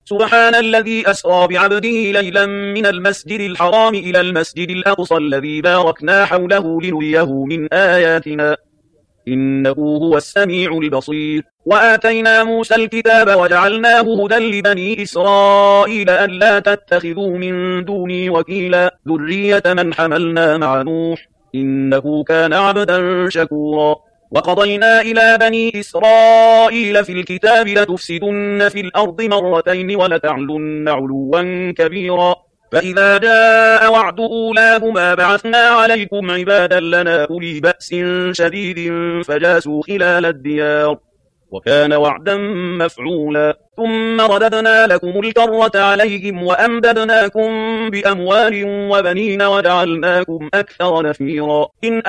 سبحان الذي أسرى بعبده ليلا من المسجد الحرام إلى المسجد الأقصى الذي باركنا حوله لنريه من آياتنا إنه هو السميع البصير. وآتينا موسى الكتاب وجعلناه هدى لبني إسرائيل ألا تتخذوا من دوني وكيلا ذرية من حملنا مع نوح إنه كان عبدا شكورا. وقضينا إلى بني إسرائيل في الكتاب لتفسدن في الأرض مرتين ولتعلن علوا كبيرا فإذا جاء وعد أولاهما بعثنا عليكم عبادا لنا أولي بأس شديد فجاسوا خلال الديار وكان وعدا مفعولا. ثم رددنا لكم الكرة عليهم وأمددناكم بأموال وبنين وجعلناكم أكثر نفيرا. إن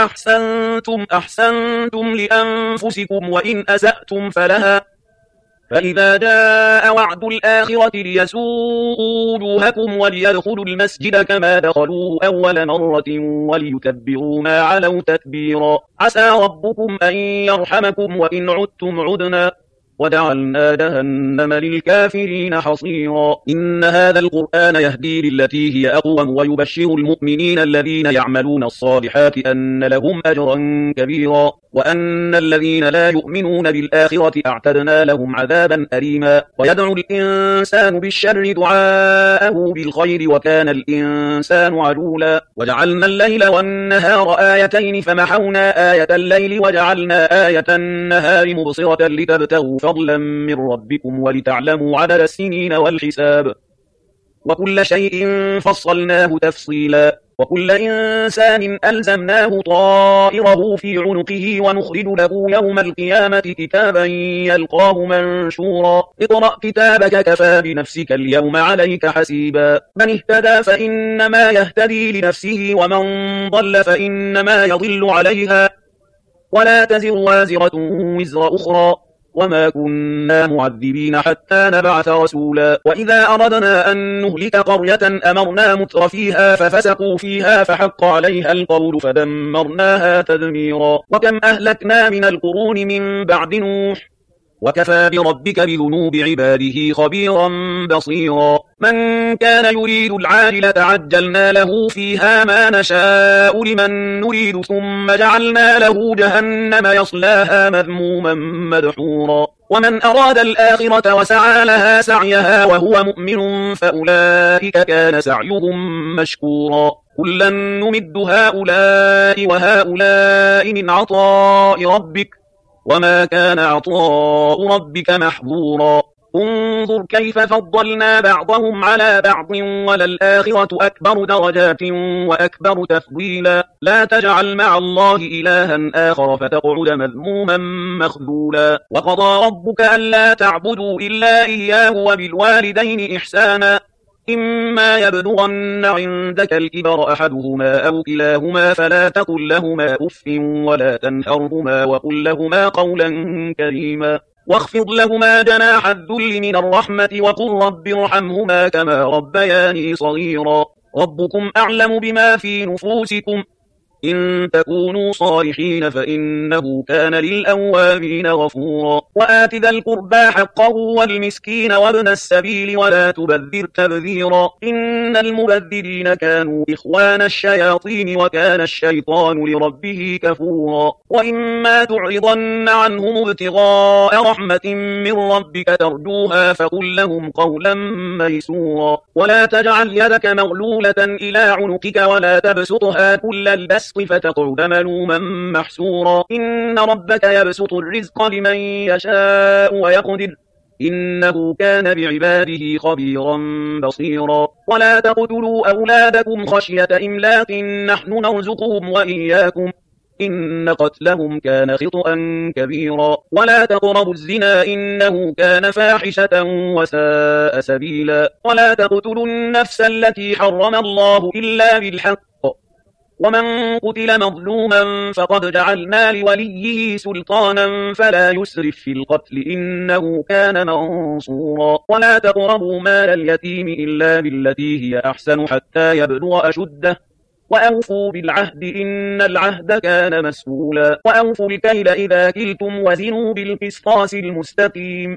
أحسنتم لأنفسكم وإن أسأتم فلها فإذا جاء وعد الآخرة ليسوءوا وجوهكم وليدخلوا المسجد كما دخلوه أول مرة وليتبروا ما علوا تتبيرا. عسى ربكم أن يرحمكم وإن عدتم عدنا وجعلنا جهنم للكافرين حصيرا. إن هذا القرآن يهدي للتي هي أقوم ويبشر المؤمنين الذين يعملون الصالحات أن لهم أجرا كبيرا وأن الذين لا يؤمنون بالآخرة أعتدنا لهم عذابا أليما. ويدعو الإنسان بالشر دعاءه بالخير وكان الإنسان عجولا. وجعلنا الليل والنهار آيتين فمحونا آية الليل وجعلنا آية النهار مبصرة لتبتغوا فضلا من ربكم ولتعلموا عدد السنين والحساب وكل شيء فصلناه تفصيلا. وكل إنسان ألزمناه طائره في عنقه ونخرج له يوم القيامة كتابا يلقاه منشورا. اقرأ كتابك كفى بنفسك اليوم عليك حسيبا. من اهتدى فإنما يهتدي لنفسه ومن ضل فإنما يضل عليها ولا تزر وازرة وزر أخرى وما كنا معذبين حتى نبعث رسولا. وإذا أردنا أن نهلك قرية أمرنا متر فيها ففسقوا فيها فحق عليها القول فدمرناها تدميرا. وكم أهلكنا من القرون من بعد نوح وكفى بربك بذنوب عباده خبيرا بصيرا. من كان يريد العاجلة عجلنا له فيها ما نشاء لمن نريد ثم جعلنا له جهنم يصلاها مذموما مدحورا. ومن أراد الآخرة وسعى لها سعيها وهو مؤمن فأولئك كان سعيهم مشكورا. كلا نمد هؤلاء وهؤلاء من عطاء ربك وما كان عطاء ربك محظورا. انظر كيف فضلنا بعضهم على بعض وللآخرة أكبر درجات وأكبر تفضيلا. لا تجعل مع الله إلها آخر فتقعد مذموما مخذولا. وقضى ربك ألا تعبدوا إلا إياه وبالوالدين إحسانا إما يبلغن عندك الكبر أحدهما أو كلاهما فلا تقل لهما أف ولا تنهرهما وقل لهما قولا كريما. واخفض لهما جناح الذل من الرحمة وقل رب ارحمهما كما ربياني صغيرا. ربكم أعلم بما في نفوسكم إن تكونوا صالحين فإنه كان للأوابين غفورا. وآت ذا القربى حقه والمسكين وابن السبيل ولا تبذر تبذيرا إن المبذرين كانوا إخوان الشياطين وكان الشيطان لربه كفورا. وإما تعرضن عنهم ابتغاء رحمة من ربك ترجوها فقل لهم قولا ميسورا. ولا تجعل يدك مغلولة إلى عنقك ولا تبسطها كل البسط فتقعد ملوما محسورا. إن ربك يبسط الرزق لمن يشاء ويقدر إنه كان بعباده خبيرا بصيرا. ولا تقتلوا أولادكم خشية إملاق نحن نرزقهم وإياكم إن قتلهم كان خطأ كبيرا. ولا تقربوا الزنا إنه كان فاحشة وساء سبيلا. ولا تقتلوا النفس التي حرم الله إلا بالحق ومن قتل مظلوما فقد جعلنا لوليه سلطانا فلا يسرف في القتل إنه كان منصورا. ولا تقربوا مال اليتيم إلا بالتي هي أحسن حتى يبلغ أشده وأوفوا بالعهد إن العهد كان مسؤولا. وأوفوا الكيل إذا كلتم وزنوا بالقسطاس المستقيم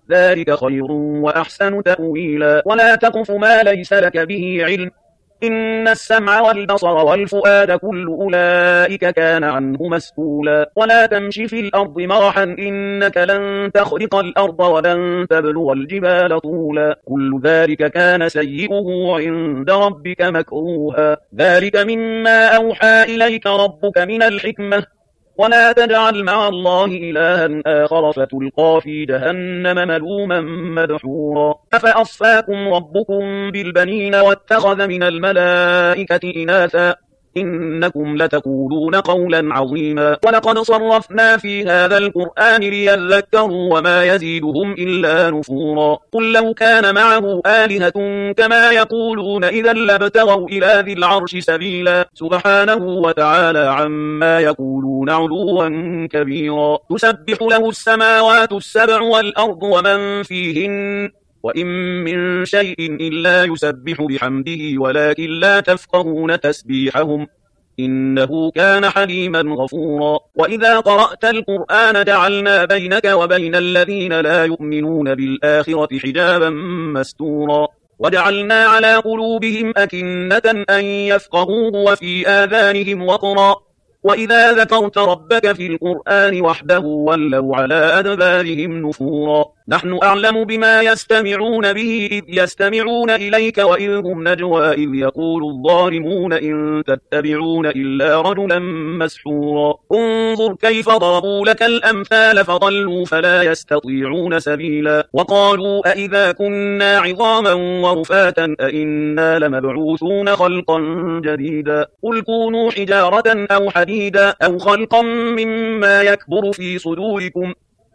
ذلك خير وأحسن تأويلا ولا تقف ما ليس لك به علم إن السمع والبصر والفؤاد كل أولئك كان عنه مسؤولا ولا تمش في الأرض مرحا إنك لن تخرق الأرض ولن تبلغ الجبال طولا كل ذلك كان سيئه عند ربك مكروها ذلك مما أوحى إليك ربك من الحكمة ولا تجعل مع الله إلها آخر فتلقى في جهنم ملوما مدحورا أفأصفاكم ربكم بالبنين واتخذ من الملائكة إناثا إنكم لتقولون قولا عظيما ولقد صرفنا في هذا القرآن ليذكروا وما يزيدهم إلا نفورا قل لو كان معه آلهة كما يقولون إذا لابتغوا إلى ذي العرش سبيلا سبحانه وتعالى عما يقولون علوا كبيرا تسبح له السماوات السبع والأرض ومن فيهن وإن من شيء إلا يسبح بحمده ولكن لا تفقهون تسبيحهم إنه كان حليما غفورا وإذا قرأت القرآن جعلنا بينك وبين الذين لا يؤمنون بالآخرة حجابا مستورا وجعلنا على قلوبهم أكنة أن يفقهوه وفي آذانهم وقرا وإذا ذكرت ربك في القرآن وحده ولوا على أدبارهم نفورا نحن أعلم بما يستمعون به إذ يستمعون إليك وإذ هم نجوى إذ يقول الظالمون إن تتبعون إلا رجلا مسحورا انظر كيف ضربوا لك الأمثال فضلوا فلا يستطيعون سبيلا وقالوا أئذا كنا عظاما ورفاتا أئنا لمبعوثون خلقا جديدا قل كونوا حجارة أو حديدا أو خلقا مما يكبر في صدوركم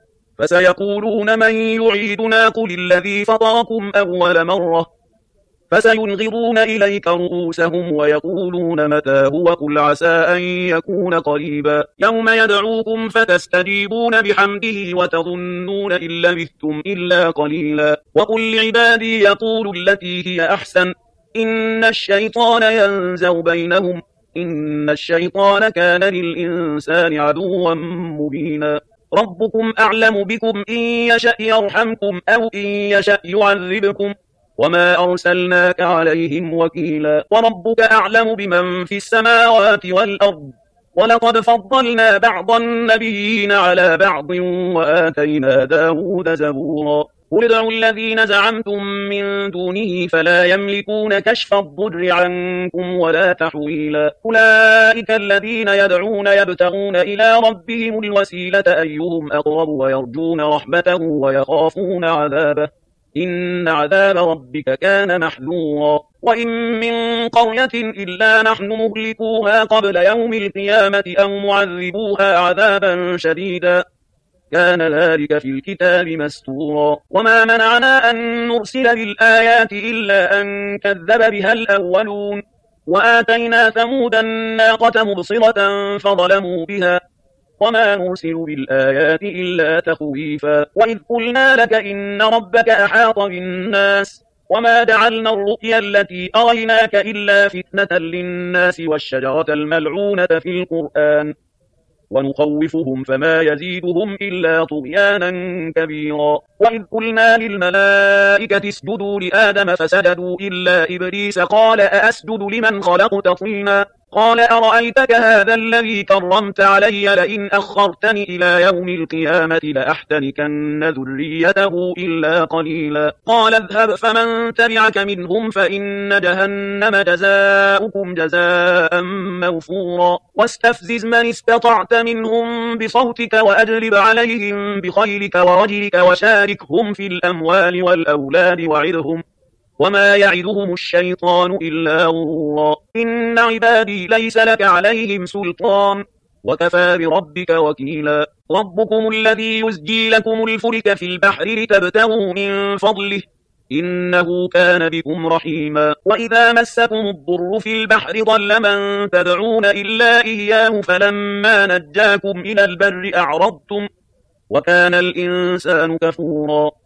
فسيقولون من يعيدنا قل الذي فطركم أول مرة فسينغضون إليك رؤوسهم ويقولون متى هو قل عسى أن يكون قريبا يوم يدعوكم فتستجيبون بحمده وتظنون إن لبثتم إلا قليلا وقل لعبادي يقولوا التي هي أحسن إن الشيطان ينزغ بينهم إن الشيطان كان للإنسان عدوا مبينا ربكم أعلم بكم إن يشأ يرحمكم أو إن يشأ يعذبكم وما أرسلناك عليهم وكيلا وربك أعلم بمن في السماوات والأرض ولقد فضلنا بعض النبيين على بعض وآتينا داود زبورا قل ادعوا الذين زعمتم من دونه فلا يملكون كشف الضر عنكم ولا تحويلا أولئك الذين يدعون يبتغون إلى ربهم الوسيلة أيهم أقرب ويرجون رحمته ويخافون عذابه إن عذاب ربك كان محذورا وإن من قرية إلا نحن مهلكوها قبل يوم القيامة أو معذبوها عذابا شديدا كان ذلك في الكتاب مستورا وما منعنا أن نرسل بالآيات إلا أن كذب بها الأولون وآتينا ثمود الناقة مبصرة فظلموا بها وما نرسل بالآيات إلا تخويفا وإذ قلنا لك إن ربك أحاط بالناس وما جعلنا الرؤيا التي أريناك إلا فتنة للناس والشجرة الملعونة في القرآن ونخوفهم فما يزيدهم إلا طغيانا كبيرا وإذ قلنا للملائكة اسجدوا لآدم فسجدوا إلا إبليس قال أأسجد لمن خلقت طينا قال أرأيتك هذا الذي كرمت علي لئن أخرتني إلى يوم القيامة لأحتنكن ذريته إلا قليلا قال اذهب فمن تبعك منهم فإن جهنم جزاؤكم جزاء موفورا واستفزز من استطعت منهم بصوتك وأجلب عليهم بخيلك ورجلك وشاركهم في الأموال والأولاد وعدهم وما يعدهم الشيطان إلا غرورا إن عبادي ليس لك عليهم سلطان وكفى بربك وكيلا ربكم الذي يزجي لكم الفلك في البحر لتبتغوا من فضله إنه كان بكم رحيما وإذا مسكم الضر في البحر ضل من تدعون إلا إياه فلما نجاكم إلى البر أعرضتم وكان الإنسان كفورا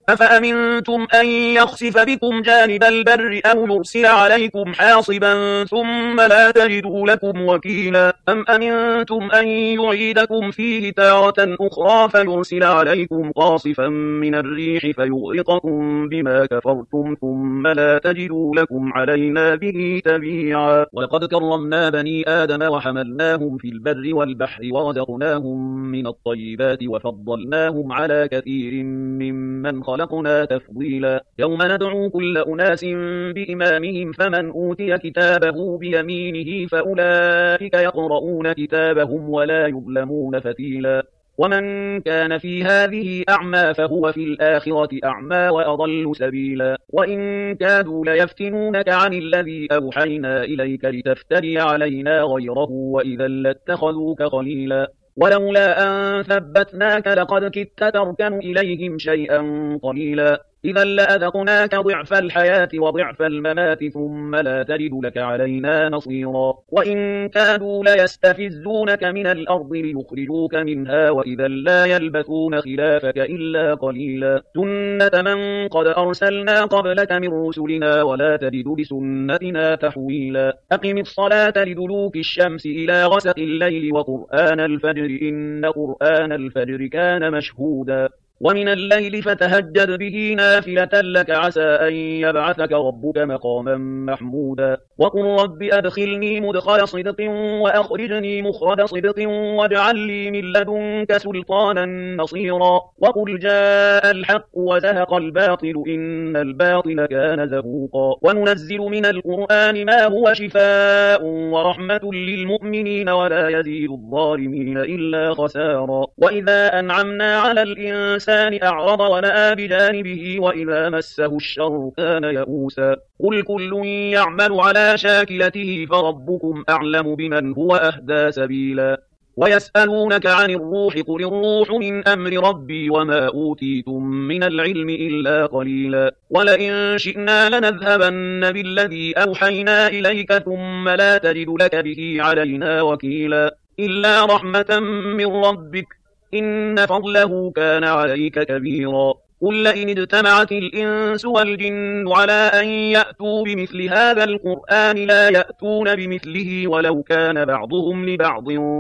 أفأمنتم أن يخسف بكم جانب البر أو يرسل عليكم حاصبا ثم لا تجدوا لكم وكيلا أم أمنتم أن يعيدكم فيه تارة أخرى فيرسل عليكم قاصفا من الريح فيغرقكم بما كفرتم ثم لا تجدوا لكم علينا به تبيعا ولقد كرمنا بني آدم وحملناهم في البر والبحر ورزقناهم من الطيبات وفضلناهم على كثير ممن خلقنا تفضيلا يوم ندعو كل أناس بإمامهم فمن أوتي كتابه بيمينه فأولئك يقرؤون كتابهم ولا يظلمون فتيلا ومن كان في هذه أعمى فهو في الآخرة أعمى وأضل سبيلا وإن كادوا ليفتنونك عن الذي أوحينا إليك لتفتري علينا غيره وإذا لاتخذوك خليلا ولولا أن ثبتناك لقد كدت تركن إليهم شيئا قليلا إذا لأذقناك ضعف الحياة وضعف الممات ثم لا تجد لك علينا نصيرا وإن كادوا ليستفزونك من الأرض ليخرجوك منها وإذا لا يلبثون خلافك إلا قليلا سنة من قد أرسلنا قبلك من رسلنا ولا تجد لسنتنا تحويلا أقم الصلاة لدلوك الشمس إلى غسق الليل وقرآن الفجر إن قرآن الفجر كان مشهودا ومن الليل فتهجد به نافلة لك عسى أن يبعثك ربك مقاما محمودا وقل رب أدخلني مدخل صدق وأخرجني مخرج صدق واجعل لي من لدنك سلطانا نصيرا وقل جاء الحق وزهق الباطل إن الباطل كان زهوقا وننزل من القرآن ما هو شفاء ورحمة للمؤمنين ولا يزيد الظالمين إلا خسارا وإذا أنعمنا على الإنسان أعرض ونأى بجانبه وإذا مسه الشر كان يئوسا قل كل يعمل على شاكلته فربكم أعلم بمن هو أهدى سبيلا ويسألونك عن الروح قل الروح من أمر ربي وما أوتيتم من العلم إلا قليلا ولئن شئنا لنذهبن بالذي أوحينا إليك ثم لا تجد لك به علينا وكيلا إلا رحمة من ربك إن فضله كان عليك كبيرا قل لئن اجتمعت الإنس والجن على أن يأتوا بمثل هذا القرآن لا يأتون بمثله ولو كان بعضهم لبعض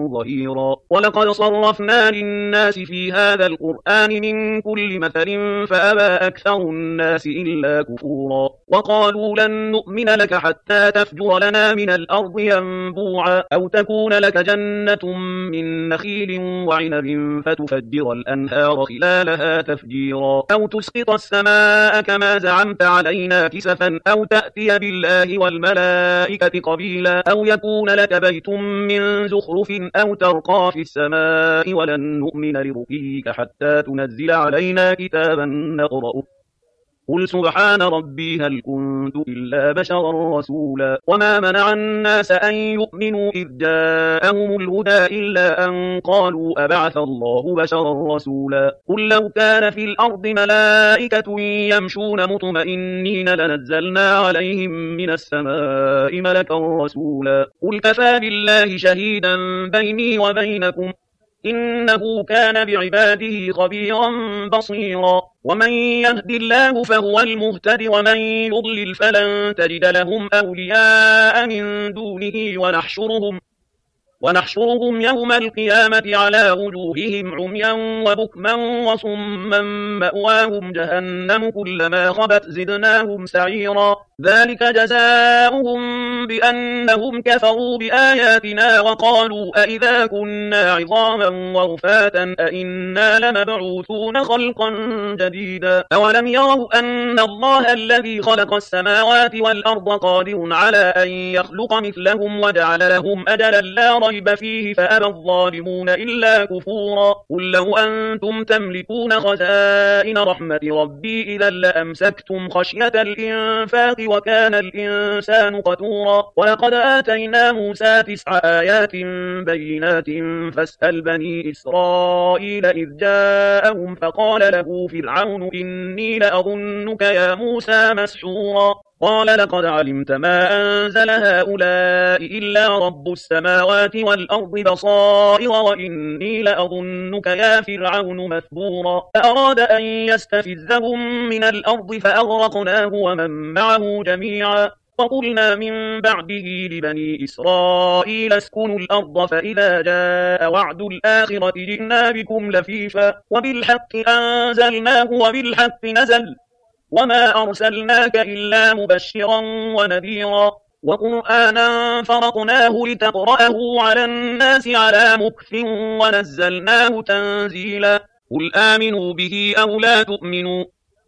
ظهيرا ولقد صرفنا للناس في هذا القرآن من كل مثل فأبى أكثر الناس إلا كفورا وقالوا لن نؤمن لك حتى تفجر لنا من الأرض ينبوعا أو تكون لك جنة من نخيل وعنب فتفجر الأنهار خلالها تفجيرا أو تسقط السماء كما زعمت علينا كسفا أو تأتي بالله والملائكة قبيلا أو يكون لك بيت من زخرف أو ترقى في السماء ولن نؤمن لرقيك حتى تنزل علينا كتابا نقرأه قل سبحان ربي هل كنت إلا بشرا رسولا وما منع الناس أن يؤمنوا إذ جاءهم الهدى إلا أن قالوا أبعث الله بشرا رسولا قل لو كان في الأرض ملائكة يمشون مطمئنين لنزلنا عليهم من السماء ملكا رسولا قل كفى بالله شهيدا بيني وبينكم إنه كان بعباده خبيرا بصيرا ومن يهد الله فهو المهتد ومن يضلل فلن تجد لهم أولياء من دونه ونحشرهم يوم القيامة على وجوههم عميا وبكما وصما مأواهم جهنم كلما خبت زدناهم سعيرا ذلك جزاؤهم بأنهم كفروا بآياتنا وقالوا أئذا كنا عظاما ورفاتا أئنا لمبعوثون خلقا جديدا أولم يروا أن الله الذي خلق السماوات والأرض قادر على أن يخلق مثلهم وجعل لهم أجلا لا ريب فيه فأبى الظالمون إلا كفورا قل لو أنتم تملكون خزائن رحمة ربي إذا لأمسكتم خشية الإنفاق وكان الإنسان قتورا ولقد آتينا موسى 9 آيات بينات فاسأل بني إسرائيل إذ جاءهم فقال له فرعون إني لأظنك يا موسى مسحورا قال لقد علمت ما أنزل هؤلاء إلا رب السماوات والأرض بصائر وإني لأظنك يا فرعون مثبورا فأراد أن يستفزهم من الأرض فأغرقناه ومن معه جميعا وقلنا من بعده لبني إسرائيل اسكنوا الأرض فإذا جاء وعد الآخرة جئنا بكم لفيفا وبالحق أنزلناه وبالحق نزل وما أرسلناك إلا مبشرا ونذيرا وقرآنا فرقناه لتقرأه على الناس على مكث ونزلناه تنزيلا قل آمنوا به أو لا تؤمنوا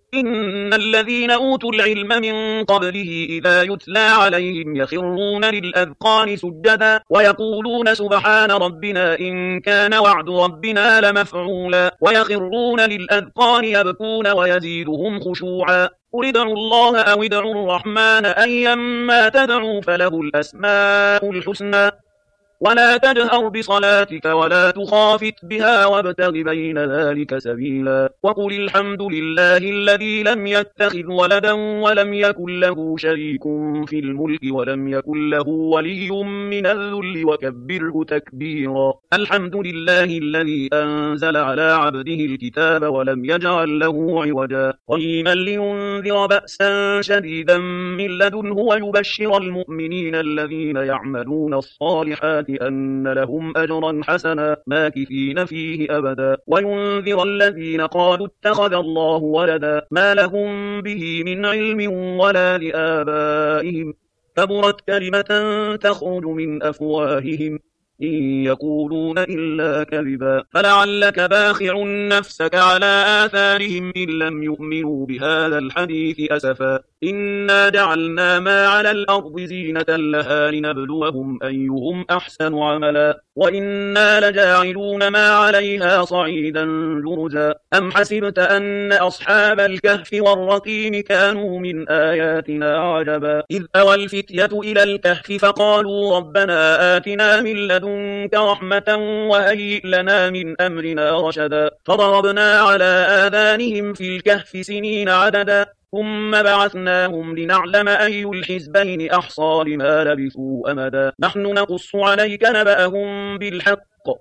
إن الذين أوتوا العلم من قبله إذا يتلى عليهم يخرون للأذقان سجدا ويقولون سبحان ربنا إن كان وعد ربنا لمفعولا ويخرون للأذقان يبكون ويزيدهم خشوعا قل ادعوا الله أو ادعوا الرحمن أيما تدعوا فله الأسماء الحسنى ولا تجهر بصلاتك ولا تخافت بها وابتغ بين ذلك سبيلا وقل الحمد لله الذي لم يتخذ ولدا ولم يكن له شريك في الملك ولم يكن له ولي من الذل وكبره تكبيرا الحمد لله الذي أنزل على عبده الكتاب ولم يجعل له عوجا قيما لينذر بأسا شديدا من لدنه ويبشر المؤمنين الذين يعملون الصالحات أن لهم أجرا حسنا ماكثين فيه أبدا وينذر الذين قالوا اتخذ الله ولدا ما لهم به من علم ولا لآبائهم كبرت كلمة تخرج من أفواههم إن يقولون إلا كذبا فلعلك باخع نفسك على آثارهم إن لم يؤمنوا بهذا الحديث أسفا إنا جعلنا ما على الأرض زينة لها لنبلوهم أيهم أحسن عملا وإنا لجاعلون ما عليها صعيدا جرزا أم حسبت أن أصحاب الكهف والرقيم كانوا من آياتنا عجبا إذ أوى الفتية إلى الكهف فقالوا ربنا آتنا من لدنك رحمة وهيئ لنا من أمرنا رشدا فضربنا على آذانهم في الكهف سنين عددا ثم بعثناهم لنعلم أي الحزبين أحصى لما لبثوا أمدا نحن نقص عليك نبأهم بالحق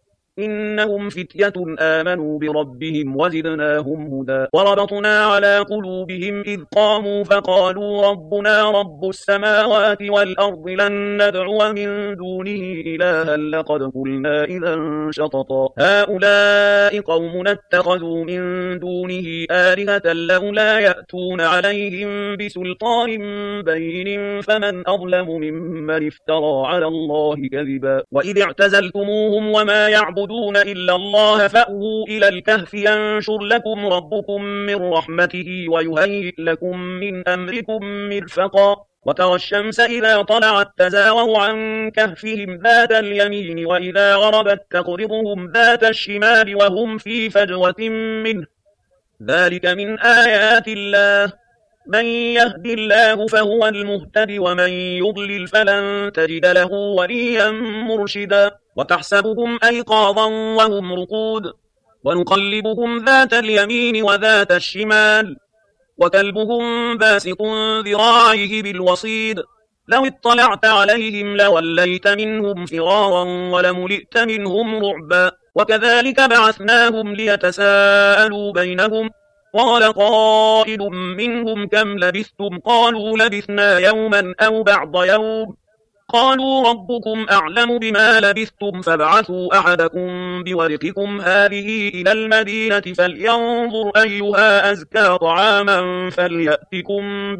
إنهم فتية آمنوا بربهم وزدناهم هدى وربطنا على قلوبهم إذ قاموا فقالوا ربنا رب السماوات والأرض لن ندعو من دونه إلها لقد قلنا إذا شططا هؤلاء قومنا اتخذوا من دونه آلهة لولا يأتون عليهم بسلطان بين فمن أظلم ممن افترى على الله كذبا وإذ اعتزلتموهم وما يعبدون إلا الله فأووا إلى الكهف ينشر لكم ربكم من رحمته ويهيئ لكم من أمركم مرفقا وترى الشمس إذا طلعت تزاور عن كهفهم ذات اليمين وإذا غربت تقرضهم ذات الشمال وهم في فجوة منه ذلك من آيات الله من يهد الله فهو المهتد ومن يضلل فلن تجد له وليا مرشدا وتحسبهم أيقاظا وهم رقود ونقلبهم ذات اليمين وذات الشمال وكلبهم باسط ذراعيه بالوصيد لو اطلعت عليهم لوليت منهم فرارا ولملئت منهم رعبا وكذلك بعثناهم ليتساءلوا بينهم قال قائل منهم كم لبثتم قالوا لبثنا يوما أو بعض يوم قالوا ربكم أعلم بما لبثتم فابعثوا أحدكم بورقكم هذه إلى المدينة فلينظر أيها أزكى طعاما فليأتكم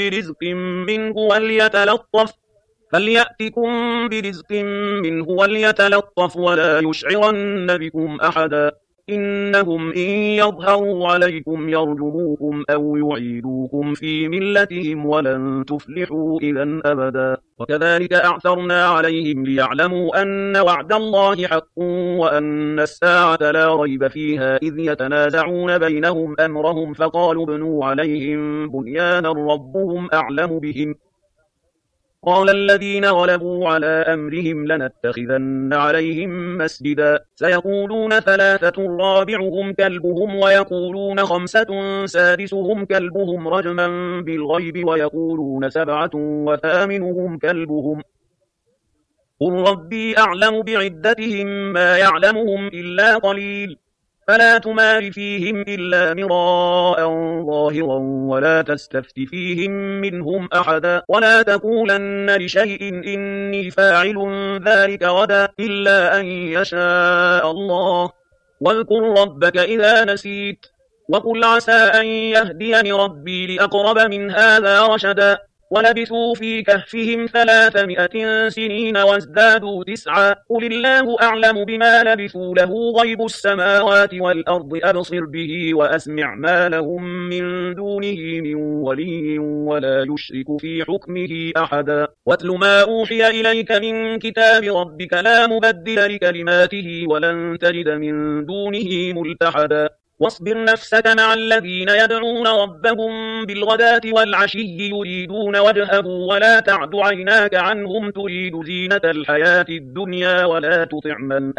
برزق منه وليتلطف ولا يشعرن بكم أحدا إنهم إن يظهروا عليكم يرجموكم أو يعيدوكم في ملتهم ولن تفلحوا إذا أبدا وكذلك أعثرنا عليهم ليعلموا أن وعد الله حق وأن الساعة لا ريب فيها إذ يتنازعون بينهم أمرهم فقالوا ابنوا عليهم بنيانا ربهم أعلم بهم قال الذين غلبوا على أمرهم لنتخذن عليهم مسجدا سيقولون 3 رابعهم كلبهم ويقولون 5 سادسهم كلبهم رجما بالغيب ويقولون 7 وثامنهم كلبهم قل ربي أعلم بعدتهم ما يعلمهم إلا قليل فلا تمار فيهم إلا مراء ظاهرا ولا تستفت فيهم منهم أحدا ولا تقولن لشيء إني فاعل ذلك غدا إلا أن يشاء الله واذكر ربك إذا نسيت وقل عسى أن يهديني ربي لأقرب من هذا رشدا ولبثوا في كهفهم 300 سنين وازدادوا 9 قل الله أعلم بما لبثوا له غيب السماوات والأرض أبصر به وأسمع ما لهم من دونه من ولي ولا يشرك في حكمه أحدا واتل ما أوحي إليك من كتاب ربك لا مبدل لكلماته ولن تجد من دونه ملتحدا واصبر نفسك مع الذين يدعون ربهم بالغداة والعشي يريدون وجهه ولا تعد عيناك عنهم تريد زينة الحياة الدنيا ولا تطع من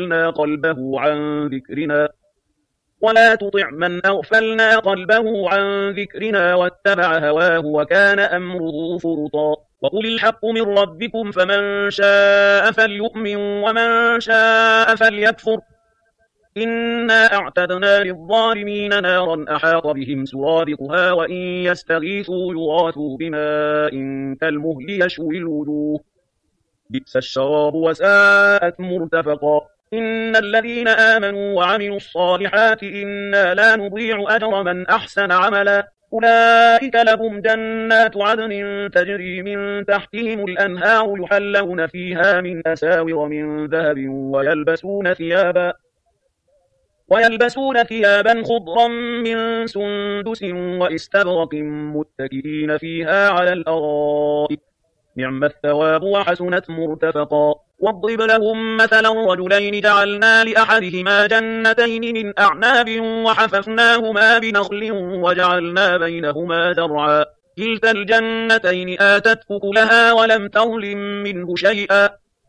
أغفلنا قلبه عن ذكرنا واتبع هواه وكان أمره فرطا وقل الحق من ربكم فمن شاء فليؤمن ومن شاء فليكفر إنا أعتدنا للظالمين نارا أحاط بهم سرادقها وإن يستغيثوا يغاثوا بماء كالمهل يشوي الوجوه بئس الشراب وساءت مرتفقا إن الذين آمنوا وعملوا الصالحات إنا لا نضيع أجر من أحسن عملا أولئك لهم جنات عدن تجري من تحتهم الأنهار يحلون فيها من أساور من ذهب ويلبسون ثيابا خضرا من سندس وإستبرق متكئين فيها على الأرائك نعم الثواب وحسنت مرتفقا واضرب لهم مثلا رجلين جعلنا لأحدهما جنتين من أعناب وحففناهما بنخل وجعلنا بينهما زرعا كلتا الجنتين آتت أكلها ولم تظلم منه شيئا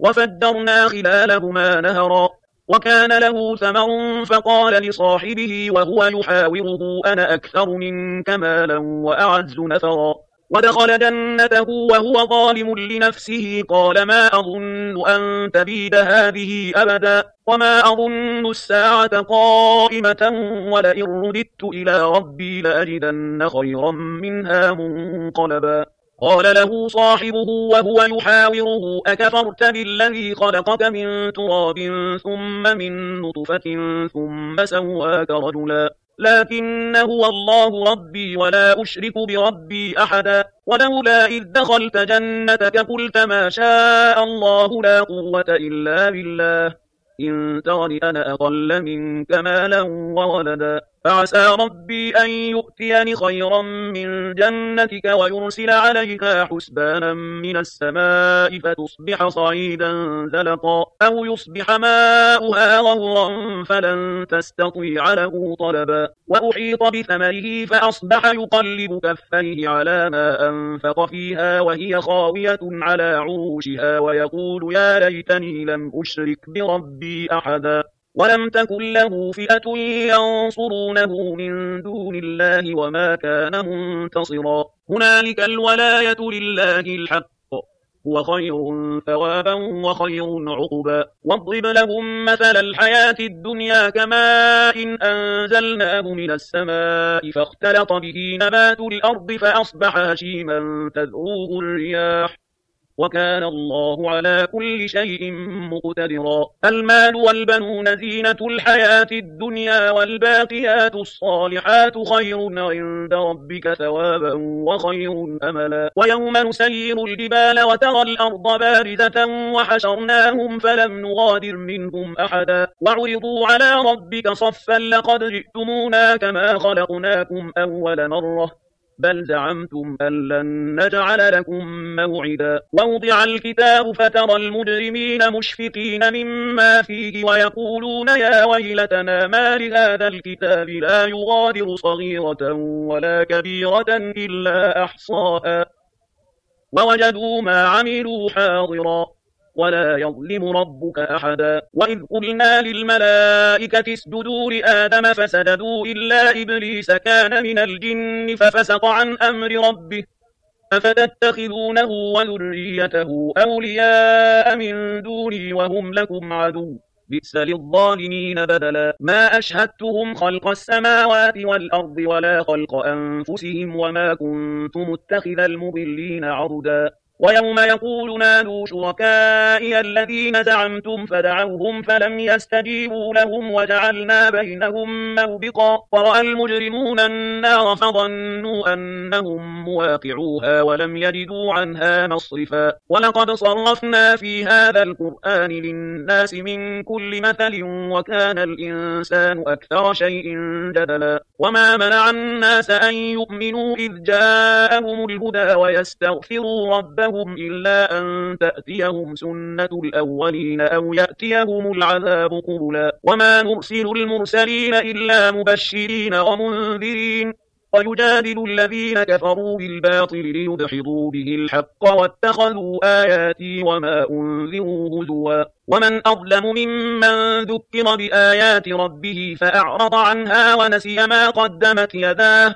وفجرنا خلالهما نهرا وكان له ثمر فقال لصاحبه وهو يحاوره أنا أكثر منك مالا وأعز نفرا ودخل جنته وهو ظالم لنفسه قال ما أظن أن تبيد هذه أبدا وما أظن الساعة قائمة ولئن رددت إلى ربي لأجدن خيرا منها منقلبا قال له صاحبه وهو يحاوره أكفرت بالذي خلقك من تراب ثم من نطفة ثم سواك رجلا لكن هو الله ربي ولا أشرك بربي أحدا ولولا إذ دخلت جنتك قلت ما شاء الله لا قوة إلا بالله إن ترني أنا أقل منك مالا وولدا فعسى ربي أن يؤتيني خيرا من جنتك ويرسل عليها حسبانا من السماء فتصبح صعيدا زلقا أو يصبح ماؤها غورا فلن تستطيع له طلبا وأحيط بثمره فأصبح يقلب كفيه على ما أنفق فيها وهي خاوية على عروشها ويقول يا ليتني لم أشرك بربي أحدا ولم تكن له فئة ينصرونه من دون الله وما كان منتصرا هنالك الولاية لله الحق هو خير ثوابا وخير عقبا واضرب لهم مثل الحياة الدنيا كماء إن أنزلناه من السماء فاختلط به نبات الأرض فأصبح هشيما تذروه الرياح وكان الله على كل شيء مقتدرا المال والبنون زينة الحياة الدنيا والباقيات الصالحات خير عند ربك ثوابا وخير أملا ويوم نسير الجبال وترى الأرض بارزة وحشرناهم فلم نغادر منهم أحدا وعرضوا على ربك صفا لقد جئتمونا كما خلقناكم أول مرة بل زعمتم أن لن نجعل لكم موعدا ووضع الكتاب فترى المجرمين مشفقين مما فيه ويقولون يا ويلتنا ما لهذا الكتاب لا يغادر صغيرة ولا كبيرة إلا أحصاها ووجدوا ما عملوا حاضرا ولا يظلم ربك أحدا. وإذ قلنا للملائكة اسجدوا لآدم فسجدوا إلا إبليس كان من الجن ففسق عن أمر ربه أفتتخذونه وذريته أولياء من دوني وهم لكم عدو بئس للظالمين بدلا. ما أشهدتهم خلق السماوات والأرض ولا خلق أنفسهم وما كنت متخذ المضلين عضدا. ويوم يقول نادوا شركائي الذين زعمتم فدعوهم فلم يستجيبوا لهم وجعلنا بينهم موبقا ورأى المجرمون النار فظنوا أنهم مواقعوها ولم يجدوا عنها مصرفا. ولقد صرفنا في هذا القرآن للناس من كل مثل وكان الإنسان أكثر شيء جدلا. وما منع الناس أن يؤمنوا إذ جاءهم الهدى ويستغفروا ربهم إلا أن تأتيهم سنة الأولين أو يأتيهم العذاب قبلا. وما نرسل المرسلين إلا مبشرين ومنذرين ويجادل الذين كفروا بالباطل ليدحضوا به الحق واتخذوا آياتي وما أنذروا هزوا. ومن أظلم ممن ذكر بآيات ربه فأعرض عنها ونسي ما قدمت يداه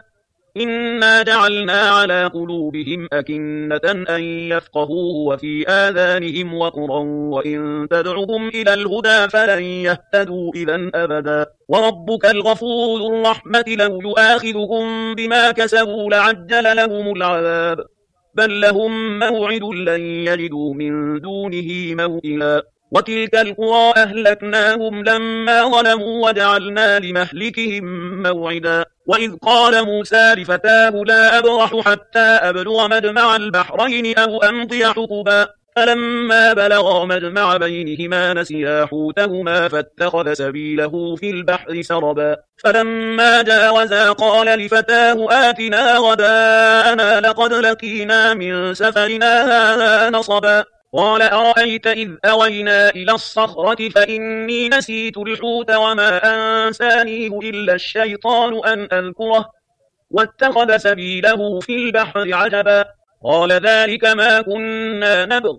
إنا جعلنا على قلوبهم أكنة أن يفقهوه وفي آذانهم وقرا وإن تدعهم إلى الهدى فلن يهتدوا إذا أبدا. وربك الغفور ذو الرحمة لو يؤاخذهم بما كسبوا لعجل لهم العذاب بل لهم موعد لن يجدوا من دونه موئلا. وتلك القرى أهلكناهم لما ظلموا وجعلنا لمهلكهم موعدا. وإذ قال موسى لفتاه لا أبرح حتى أبلغ مجمع البحرين أو أمضي حقبا فلما بلغا مجمع بينهما نسيا حوتهما فاتخذ سبيله في البحر سربا. فلما جاوزا قال لفتاه آتنا غداءنا لقد لقينا من سفرنا هذا نصبا. قال أرأيت إذ أوينا إلى الصخرة فإني نسيت الحوت وما أنسانيه إلا الشيطان أن أذكره واتخذ سبيله في البحر عجبا. قال ذلك ما كنا نبغ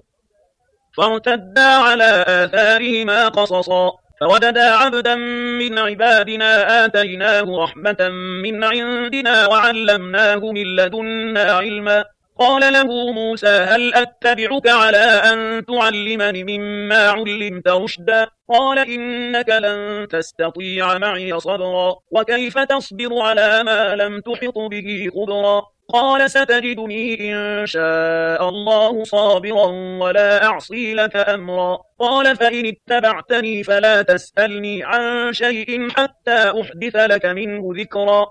فارتدا على آثارهما قصصا فوجدا عبدا من عبادنا آتيناه رحمة من عندنا وعلمناه من لدنا علما. قال له موسى هل أتبعك على أن تعلمني مما علمت رشدا قال إنك لن تستطيع معي صبرا وكيف تصبر على ما لم تحط به خبرا قال ستجدني إن شاء الله صابرا ولا أعصي لك أمرا. قال فإن اتبعتني فلا تسألني عن شيء حتى أحدث لك منه ذكرا.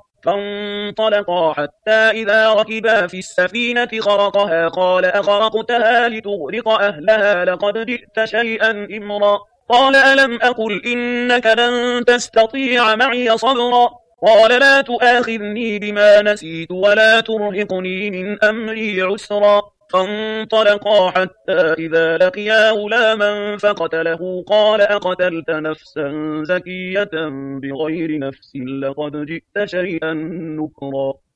فانطلقا حتى إذا ركبا في السفينة خرقها قال أخرقتها لتغرق أهلها لقد جئت شيئا إمرا. قال ألم أقل إنك لن تستطيع معي صبرا قال لا تؤاخذني بما نسيت ولا ترهقني من أمري عسرا. فانطلقا حتى إذا لقيا غلاما فقتله قال أقتلت نفسا زكية بغير نفس لقد جئت شيئا نكرا.